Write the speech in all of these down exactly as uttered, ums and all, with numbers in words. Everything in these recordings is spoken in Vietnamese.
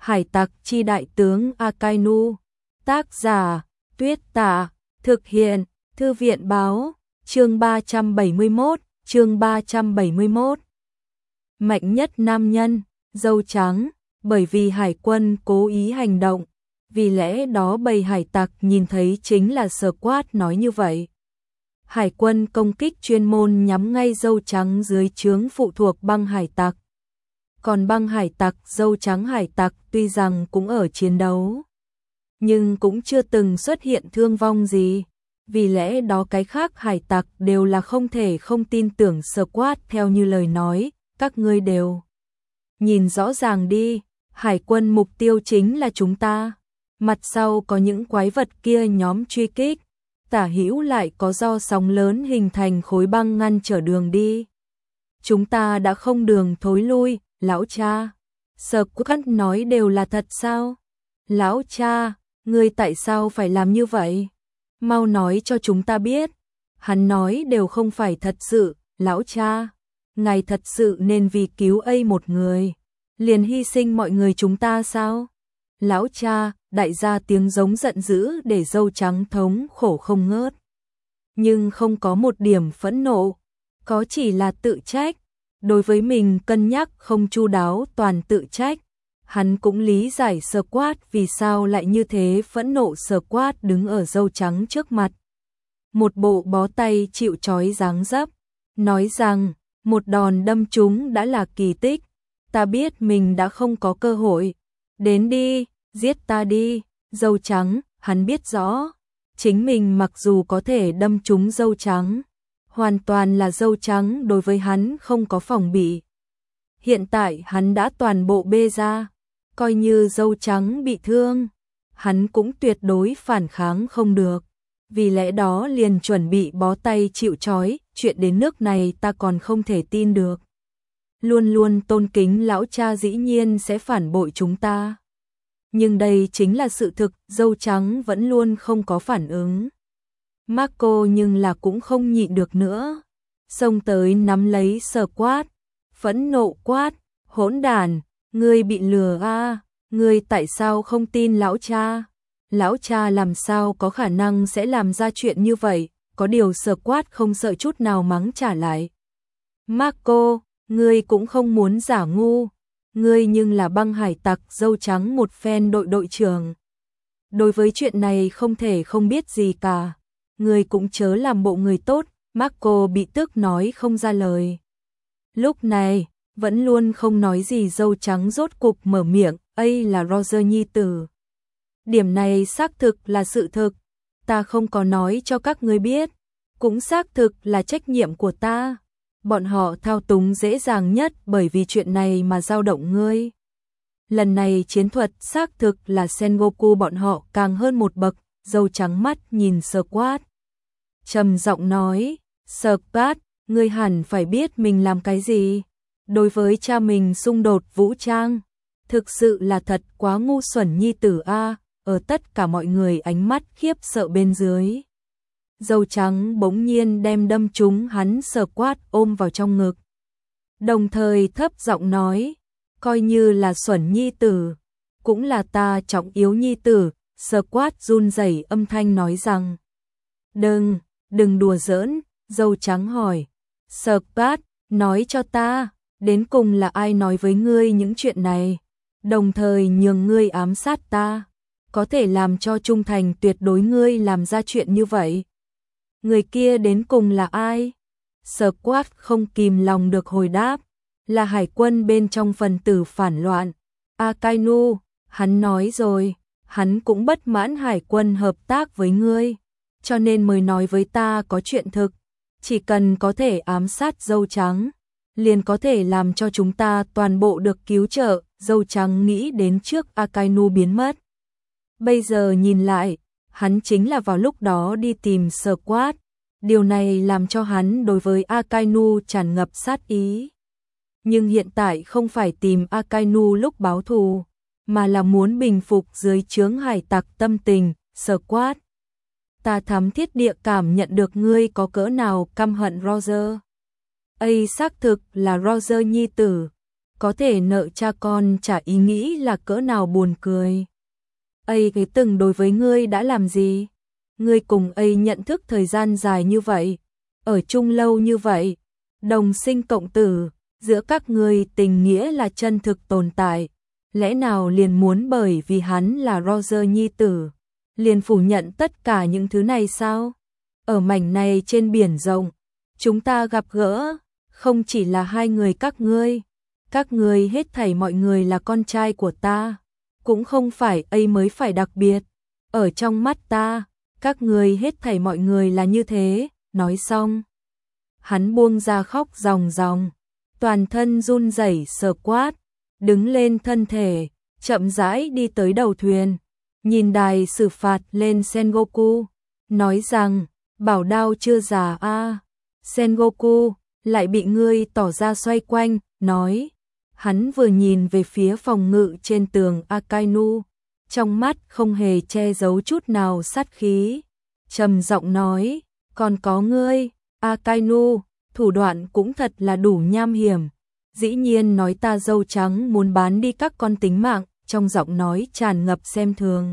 Hải tặc chi đại tướng Akainu. Tác giả, Tuyết Tả. Thực hiện, Thư viện báo. Chương ba trăm bảy mươi mốt, chương ba trăm bảy mươi mốt. Mạnh nhất nam nhân, dâu trắng, bởi vì hải quân cố ý hành động. Vì lẽ đó bầy hải tặc nhìn thấy chính là Squad nói như vậy. Hải quân công kích chuyên môn nhắm ngay dâu trắng dưới trướng phụ thuộc băng hải tặc. Còn băng hải tặc, dâu trắng hải tặc tuy rằng cũng ở chiến đấu, nhưng cũng chưa từng xuất hiện thương vong gì. Vì lẽ đó cái khác hải tặc đều là không thể không tin tưởng Squad theo như lời nói, các ngươi đều nhìn rõ ràng đi, hải quân mục tiêu chính là chúng ta. Mặt sau có những quái vật kia nhóm truy kích, tả hữu lại có do sóng lớn hình thành khối băng ngăn trở đường đi. Chúng ta đã không đường thối lui, lão cha. Squad nói đều là thật sao? Lão cha, ngươi tại sao phải làm như vậy? Mau nói cho chúng ta biết. Hắn nói đều không phải thật sự, lão cha. Ngài thật sự nên vì cứu A một người, liền hy sinh mọi người chúng ta sao? Lão cha, đại gia tiếng giống giận dữ để dâu trắng thống khổ không ngớt. Nhưng không có một điểm phẫn nộ, có chỉ là tự trách. Đối với mình cân nhắc không chu đáo toàn tự trách. Hắn cũng lý giải Squad vì sao lại như thế phẫn nộ. Squad đứng ở dâu trắng trước mặt, một bộ bó tay chịu trói dáng dấp, nói rằng một đòn đâm trúng đã là kỳ tích. Ta biết mình đã không có cơ hội. Đến đi, giết ta đi. Dâu trắng, hắn biết rõ, chính mình mặc dù có thể đâm trúng dâu trắng, hoàn toàn là dâu trắng đối với hắn không có phòng bị. Hiện tại hắn đã toàn bộ bê ra, coi như dâu trắng bị thương, hắn cũng tuyệt đối phản kháng không được. Vì lẽ đó liền chuẩn bị bó tay chịu trói, chuyện đến nước này ta còn không thể tin được. Luôn luôn tôn kính lão cha dĩ nhiên sẽ phản bội chúng ta. Nhưng đây chính là sự thực, dâu trắng vẫn luôn không có phản ứng. Marco nhưng là cũng không nhịn được nữa, xông tới nắm lấy Squad, phẫn nộ quát, hỗn đản, ngươi bị lừa a, ngươi tại sao không tin lão cha? Lão cha làm sao có khả năng sẽ làm ra chuyện như vậy? Có điều Squad không sợ chút nào mắng trả lại. Marco, ngươi cũng không muốn giả ngu, ngươi nhưng là băng hải tặc dâu trắng một phen đội đội trưởng. Đối với chuyện này không thể không biết gì cả. Ngươi cũng chớ làm bộ người tốt. Marco bị tức nói không ra lời. Lúc này, vẫn luôn không nói gì dâu trắng rốt cục mở miệng, ấy là Roger nhi tử. Điểm này xác thực là sự thực, ta không có nói cho các ngươi biết, cũng xác thực là trách nhiệm của ta. Bọn họ thao túng dễ dàng nhất bởi vì chuyện này mà dao động ngươi. Lần này chiến thuật xác thực là Sengoku bọn họ càng hơn một bậc. Dâu trắng mắt nhìn Squad, trầm giọng nói, Squad, ngươi hẳn phải biết mình làm cái gì. Đối với cha mình xung đột vũ trang, thực sự là thật quá ngu xuẩn nhi tử a. Ở tất cả mọi người ánh mắt khiếp sợ bên dưới, dâu trắng bỗng nhiên đem đâm trúng hắn Squad ôm vào trong ngực, đồng thời thấp giọng nói, coi như là xuẩn nhi tử, cũng là ta trọng yếu nhi tử. Squad run rẩy âm thanh nói rằng, đừng, đừng đùa giỡn. Dâu trắng hỏi, Squad, nói cho ta, đến cùng là ai nói với ngươi những chuyện này, đồng thời nhường ngươi ám sát ta, có thể làm cho trung thành tuyệt đối ngươi làm ra chuyện như vậy. Người kia đến cùng là ai? Squad không kìm lòng được hồi đáp, là hải quân bên trong phần tử phản loạn, Akainu. Hắn nói rồi, hắn cũng bất mãn hải quân hợp tác với ngươi, cho nên mới nói với ta có chuyện thực, chỉ cần có thể ám sát dâu trắng, liền có thể làm cho chúng ta toàn bộ được cứu trợ. Dâu trắng nghĩ đến trước Akainu biến mất, bây giờ nhìn lại, hắn chính là vào lúc đó đi tìm Squad. Điều này làm cho hắn đối với Akainu tràn ngập sát ý. Nhưng hiện tại không phải tìm Akainu lúc báo thù, mà là muốn bình phục dưới trướng hải tặc tâm tình. Squad, ta thắm thiết địa cảm nhận được ngươi có cỡ nào căm hận Roger. Ấy xác thực là Roger nhi tử, có thể nợ cha con trả ý nghĩ là cỡ nào buồn cười. Ây cái từng đối với ngươi đã làm gì? Ngươi cùng ấy nhận thức thời gian dài như vậy, ở chung lâu như vậy, đồng sinh cộng tử, giữa các ngươi tình nghĩa là chân thực tồn tại, lẽ nào liền muốn bởi vì hắn là Roger nhi tử, liền phủ nhận tất cả những thứ này sao? Ở mảnh này trên biển rộng, chúng ta gặp gỡ, không chỉ là hai người các ngươi, các ngươi hết thảy mọi người là con trai của ta, cũng không phải ấy mới phải đặc biệt, ở trong mắt ta, các ngươi hết thảy mọi người là như thế. Nói xong, hắn buông ra khóc ròng ròng, toàn thân run rẩy sờ quát, đứng lên thân thể, chậm rãi đi tới đầu thuyền, nhìn đài xử phạt lên Sengoku, nói rằng, bảo đao chưa già a. À. Sengoku lại bị ngươi tỏ ra xoay quanh, nói, hắn vừa nhìn về phía phòng ngự trên tường Akainu, trong mắt không hề che giấu chút nào sát khí, trầm giọng nói, còn có ngươi, Akainu, thủ đoạn cũng thật là đủ nham hiểm, dĩ nhiên nói ta dâu trắng muốn bán đi các con tính mạng, trong giọng nói tràn ngập xem thường.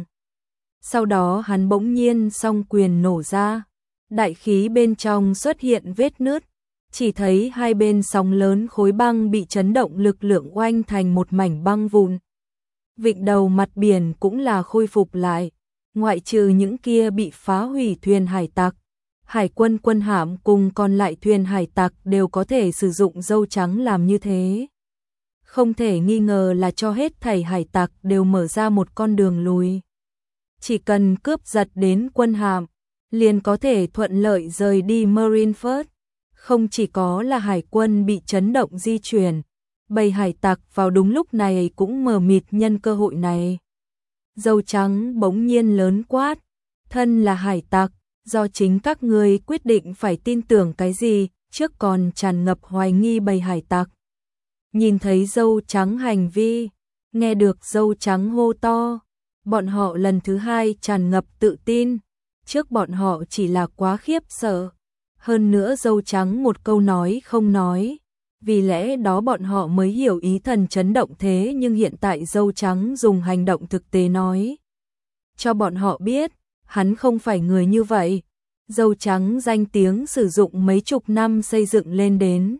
Sau đó hắn bỗng nhiên song quyền nổ ra, đại khí bên trong xuất hiện vết nứt, chỉ thấy hai bên sóng lớn khối băng bị chấn động lực lượng oanh thành một mảnh băng vụn. Vịnh đầu mặt biển cũng là khôi phục lại, ngoại trừ những kia bị phá hủy thuyền hải tặc, hải quân quân hạm cùng còn lại thuyền hải tặc đều có thể sử dụng dâu trắng làm như thế. Không thể nghi ngờ là cho hết thảy hải tặc đều mở ra một con đường lùi. Chỉ cần cướp giật đến quân hạm, liền có thể thuận lợi rời đi Marineford. Không chỉ có là hải quân bị chấn động di chuyển, bầy hải tặc vào đúng lúc này cũng mờ mịt nhân cơ hội này. Dâu trắng bỗng nhiên lớn quát, thân là hải tặc, do chính các ngươi quyết định phải tin tưởng cái gì, trước còn tràn ngập hoài nghi bầy hải tặc. Nhìn thấy dâu trắng hành vi, nghe được dâu trắng hô to, bọn họ lần thứ hai tràn ngập tự tin, trước bọn họ chỉ là quá khiếp sợ. Hơn nữa dâu trắng một câu nói không nói, vì lẽ đó bọn họ mới hiểu ý thần chấn động thế, nhưng hiện tại dâu trắng dùng hành động thực tế nói cho bọn họ biết, hắn không phải người như vậy. Dâu trắng danh tiếng sử dụng mấy chục năm xây dựng lên đến.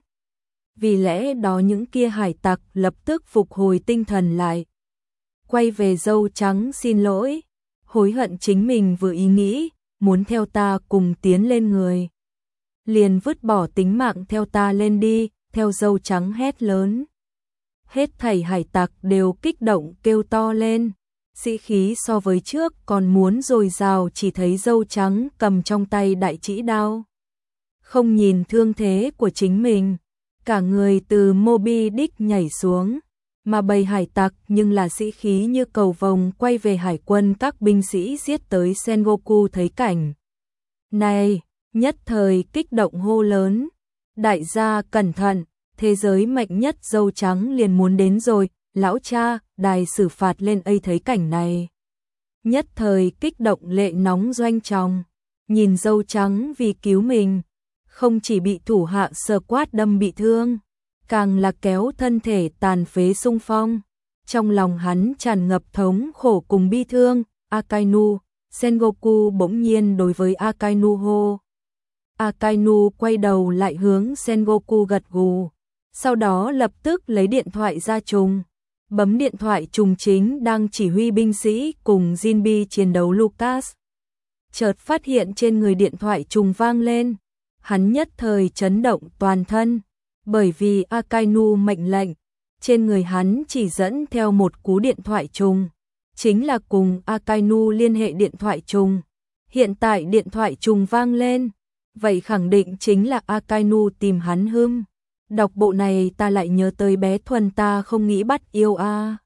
Vì lẽ đó những kia hải tặc lập tức phục hồi tinh thần lại. Quay về dâu trắng xin lỗi, hối hận chính mình vừa ý nghĩ, muốn theo ta cùng tiến lên người. Liền vứt bỏ tính mạng theo ta lên đi, theo dâu trắng hét lớn. Hết thảy hải tặc đều kích động kêu to lên, sĩ khí so với trước còn muốn dồi dào, chỉ thấy dâu trắng cầm trong tay đại trĩ đao. Không nhìn thương thế của chính mình, cả người từ Moby Dick nhảy xuống, mà bầy hải tặc nhưng là sĩ khí như cầu vồng quay về hải quân, các binh sĩ giết tới Sengoku thấy cảnh này, nhất thời kích động hô lớn, đại gia cẩn thận, thế giới mạnh nhất dâu trắng liền muốn đến rồi. Lão cha, đài xử phạt lên ấy thấy cảnh này, nhất thời kích động lệ nóng doanh tròng, nhìn dâu trắng vì cứu mình, không chỉ bị thủ hạ sờ quát đâm bị thương, càng là kéo thân thể tàn phế xung phong, trong lòng hắn tràn ngập thống khổ cùng bi thương. Akainu, Sengoku bỗng nhiên đối với Akainu hô. Akainu quay đầu lại hướng Sengoku gật gù, sau đó lập tức lấy điện thoại ra trùng. Bấm điện thoại trùng chính đang chỉ huy binh sĩ cùng Jinbe chiến đấu Lucas. Chợt phát hiện trên người điện thoại trùng vang lên, hắn nhất thời chấn động toàn thân, bởi vì Akainu mệnh lệnh, trên người hắn chỉ dẫn theo một cú điện thoại trùng, chính là cùng Akainu liên hệ điện thoại trùng. Hiện tại điện thoại trùng vang lên, vậy khẳng định chính là Akainu tìm hắn hưng. Đọc bộ này ta lại nhớ tới bé Thuần ta không nghĩ bắt yêu a. À.